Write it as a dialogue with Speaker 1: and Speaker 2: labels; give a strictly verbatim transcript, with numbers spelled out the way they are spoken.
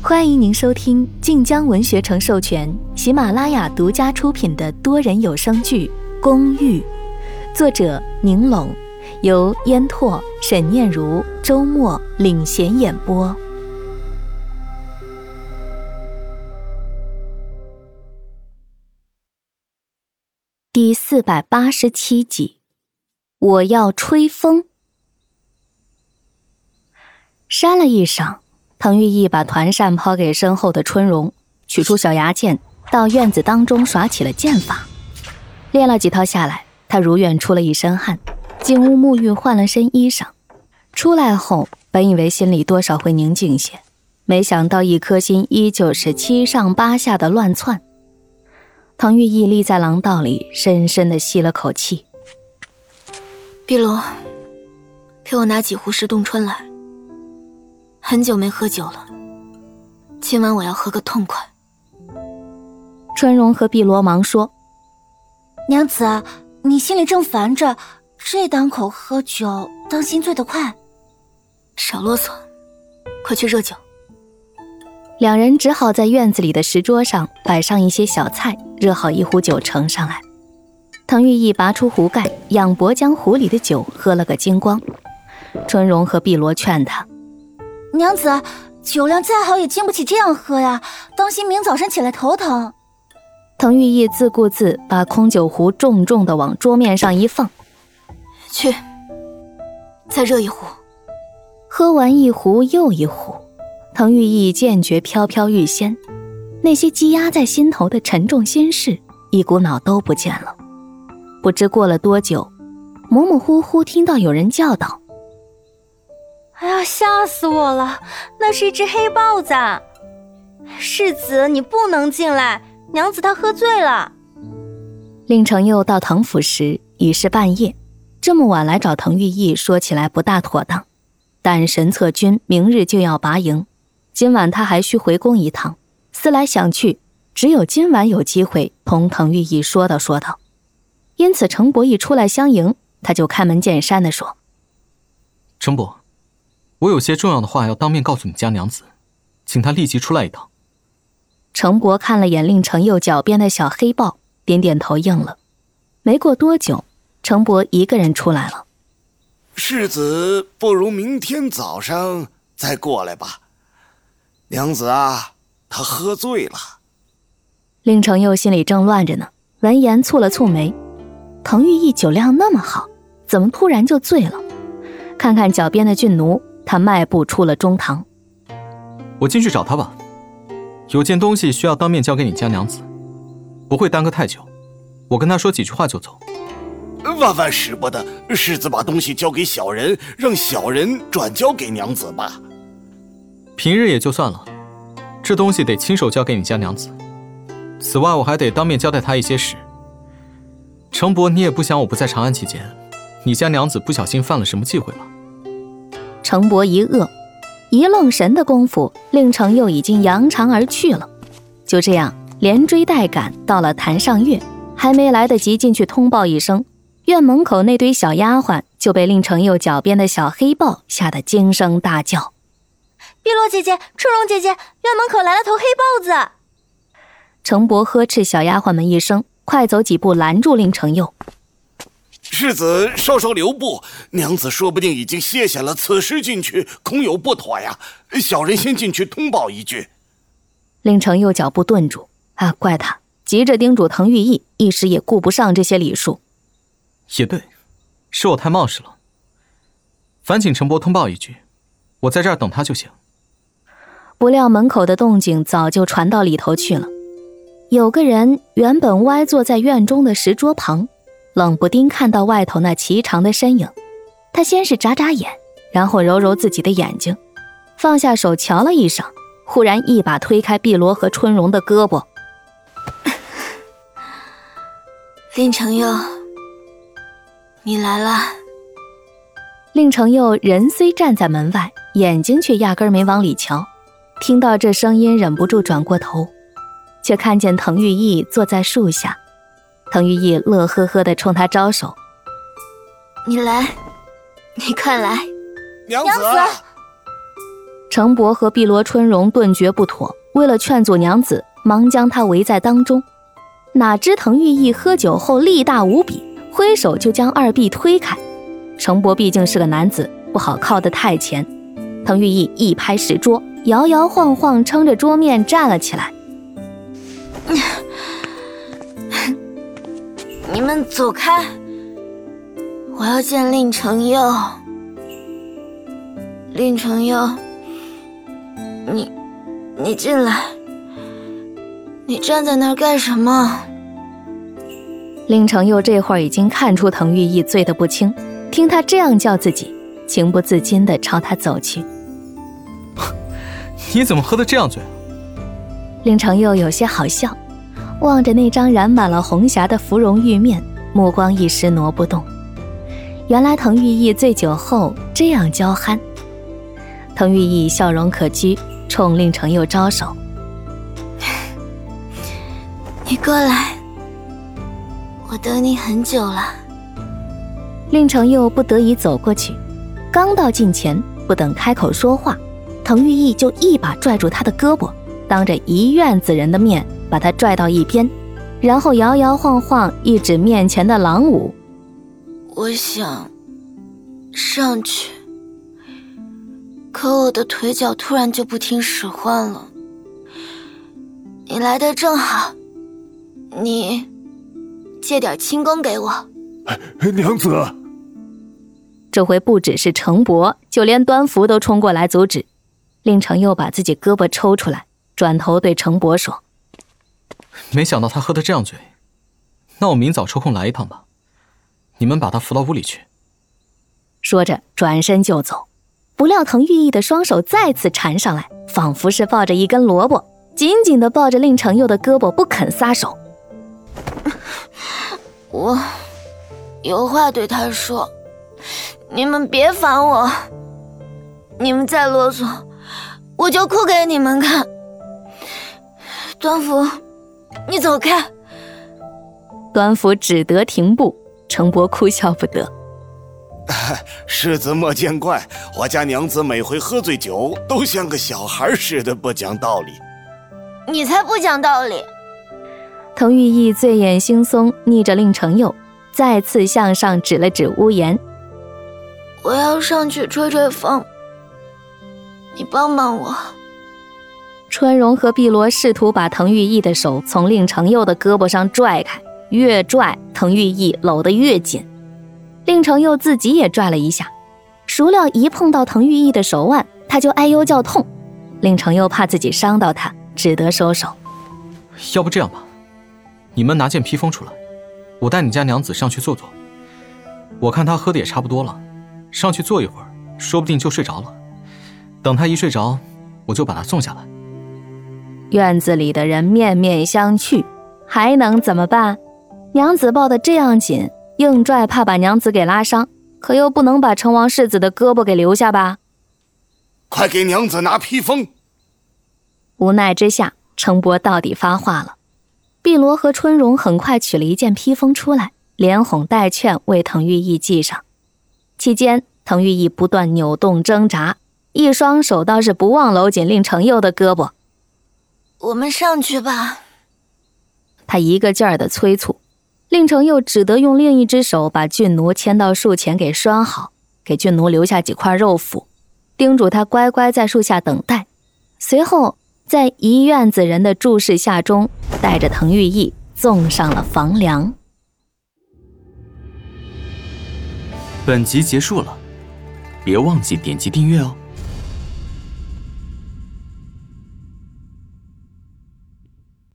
Speaker 1: 欢迎您收听晋江文学城授权、喜马拉雅独家出品的多人有声剧《公寓》，作者宁拢，由烟拓、沈念如、周末领衔演播。第四百八十七集，我要吹风。扇了一晌，滕玉义把团扇抛给身后的春荣，取出小牙剑，到院子当中耍起了剑法。练了几套下来，他如愿出了一身汗，进屋沐浴换了身衣裳。出来后，本以为心里多少会宁静些，没想到一颗心依旧是七上八下的乱窜。滕玉义立在廊道里，深深地吸了口气。
Speaker 2: 碧罗，给我拿几壶石洞春来。很久没喝酒了，今晚我要喝个痛快。
Speaker 1: 春荣和碧罗忙说：
Speaker 3: 娘子，你心里正烦着，这档口喝酒，当心醉得快。
Speaker 2: 少啰嗦，快去热酒。
Speaker 1: 两人只好在院子里的石桌上摆上一些小菜，热好一壶酒盛上来。滕玉义拔出壶盖，仰脖将壶里的酒喝了个精光。春荣和碧罗劝他：
Speaker 3: 娘子，酒量再好也经不起这样喝呀，当心明早上起来头疼。
Speaker 1: 滕玉义自顾自把空酒壶重重地往桌面上一放，
Speaker 2: 去，再热一壶。
Speaker 1: 喝完一壶又一壶，滕玉义渐觉飘飘欲仙，那些积压在心头的沉重心事一股脑都不见了。不知过了多久，模模糊糊听到有人叫道：
Speaker 4: 哎呀，吓死我了，那是一只黑豹子。世子，你不能进来，娘子她喝醉了。
Speaker 1: 令程佑到滕府时已是半夜，这么晚来找滕玉义说起来不大妥当，但神策军明日就要拔营，今晚他还需回宫一趟，思来想去，只有今晚有机会同滕玉义说道说道。因此程伯一出来相迎，他就开门见山地说：
Speaker 5: 程伯，我有些重要的话要当面告诉你家娘子，请她立即出来一趟。
Speaker 1: 程伯看了眼令程佑脚边的小黑豹，点点头应了。没过多久，程伯一个人出来了。
Speaker 6: 世子不如明天早上再过来吧。娘子啊，她喝醉了。
Speaker 1: 令程佑心里正乱着呢，闻言蹙了蹙眉。滕玉义酒量那么好，怎么突然就醉了？看看脚边的俊奴，他迈步出了中堂。
Speaker 5: 我进去找他吧，有件东西需要当面交给你家娘子，不会耽搁太久，我跟他说几句话就走。
Speaker 6: 万万使不得，世子把东西交给小人，让小人转交给娘子吧。
Speaker 5: 平日也就算了，这东西得亲手交给你家娘子。此外，我还得当面交代他一些事。程伯，你也不想我不在长安期间，你家娘子不小心犯了什么忌讳吧？
Speaker 1: 程伯一愕，一愣神的功夫，令程佑已经扬长而去了。就这样连追带赶到了坛上月，还没来得及进去通报一声，院门口那堆小丫鬟就被令程佑脚边的小黑豹吓得惊声大叫：
Speaker 4: 碧罗姐姐，春荣姐姐，院门口来了头黑豹子。
Speaker 1: 程伯呵斥小丫鬟们一声，快走几步拦住令程佑。
Speaker 6: 世子稍稍留步，娘子说不定已经卸下了，此时进去恐有不妥呀。小人先进去通报一句。
Speaker 1: 令程佑脚步顿住，啊，怪他急着叮嘱滕玉义，一时也顾不上这些礼数。
Speaker 5: 也对，是我太冒失了，烦请程伯通报一句，我在这儿等他就行。
Speaker 1: 不料门口的动静早就传到里头去了。有个人原本歪坐在院中的石桌旁，冷不丁看到外头那颀长的身影，他先是眨眨眼，然后揉揉自己的眼睛，放下手瞧了一晌，忽然一把推开碧罗和春荣的胳膊。
Speaker 2: 令程佑，你来了。
Speaker 1: 令程佑人虽站在门外，眼睛却压根没往里瞧，听到这声音忍不住转过头，却看见滕玉义坐在树下。滕玉义乐呵呵地冲他招手：
Speaker 2: 你来，你快来。
Speaker 6: 娘子，
Speaker 1: 程伯和碧螺春荣顿觉不妥，为了劝阻娘子，忙将她围在当中。哪知滕玉义喝酒后力大无比，挥手就将二婢推开。程伯毕竟是个男子，不好靠得太前。滕玉义一拍石桌，摇摇晃晃撑着桌面站了起来。
Speaker 2: 你们走开，我要见令承佑。令承佑，你你进来，你站在那儿干什么？
Speaker 1: 令承佑这会儿已经看出滕玉义醉得不轻，听他这样叫自己，情不自禁地朝他走去。
Speaker 5: 你怎么喝得这样醉？
Speaker 1: 令承佑有些好笑，望着那张染满了红霞的芙蓉玉面，目光一时挪不动。原来滕玉义醉酒后这样娇憨。滕玉义笑容可掬，冲令承佑招手：
Speaker 2: 你过来，我等你很久了。
Speaker 1: 令承佑不得已走过去，刚到近前，不等开口说话，滕玉义就一把拽住他的胳膊，当着一院子人的面把他拽到一边，然后摇摇晃晃一指面前的廊庑：
Speaker 2: 我想上去，可我的腿脚突然就不听使唤了。你来得正好，你借点轻功给我。
Speaker 7: 娘子，
Speaker 1: 这回不只是程伯，就连端福都冲过来阻止。令承佑把自己胳膊抽出来，转头对程伯说：
Speaker 5: 没想到他喝得这样醉，那我明早抽空来一趟吧，你们把他扶到屋里去。
Speaker 1: 说着转身就走，不料滕玉义的双手再次缠上来，仿佛是抱着一根萝卜，紧紧地抱着令承佑的胳膊不肯撒手。
Speaker 2: 我有话对他说，你们别烦我，你们再啰嗦我就哭给你们看。端福，你走开。
Speaker 1: 端福只得停步，程伯哭笑不得。
Speaker 6: 世子莫见怪，我家娘子每回喝醉酒都像个小孩似的不讲道理。
Speaker 2: 你才不讲道理。
Speaker 1: 滕玉义醉眼惺忪，逆着令承佑，再次向上指了指屋檐：
Speaker 2: 我要上去吹吹风，你帮帮我。
Speaker 1: 春荣和碧螺试图把滕玉义的手从令承佑的胳膊上拽开，越拽滕玉义搂得越紧。令承佑自己也拽了一下，孰料一碰到滕玉义的手腕，他就哎呦叫痛。令承佑怕自己伤到他，只得收手。
Speaker 5: 要不这样吧，你们拿件披风出来，我带你家娘子上去坐坐。我看她喝的也差不多了，上去坐一会儿，说不定就睡着了。等她一睡着，我就把她送下来。
Speaker 1: 院子里的人面面相觑，还能怎么办？娘子抱得这样紧，硬拽怕把娘子给拉伤，可又不能把成王世子的胳膊给留下吧。
Speaker 6: 快给娘子拿披风。
Speaker 1: 无奈之下，程伯到底发话了。碧螺和春荣很快取了一件披风出来，连哄带劝为滕玉义系上。期间滕玉义不断扭动挣扎，一双手倒是不忘搂紧令承佑的胳膊。
Speaker 2: 我们上去吧。
Speaker 1: 他一个劲儿地催促，令承佑只得用另一只手把俊奴牵到树前给拴好，给俊奴留下几块肉脯，叮嘱他乖乖在树下等待。随后在一院子人的注视下中，带着滕玉义纵上了房梁。
Speaker 8: 本集结束了，别忘记点击订阅哦。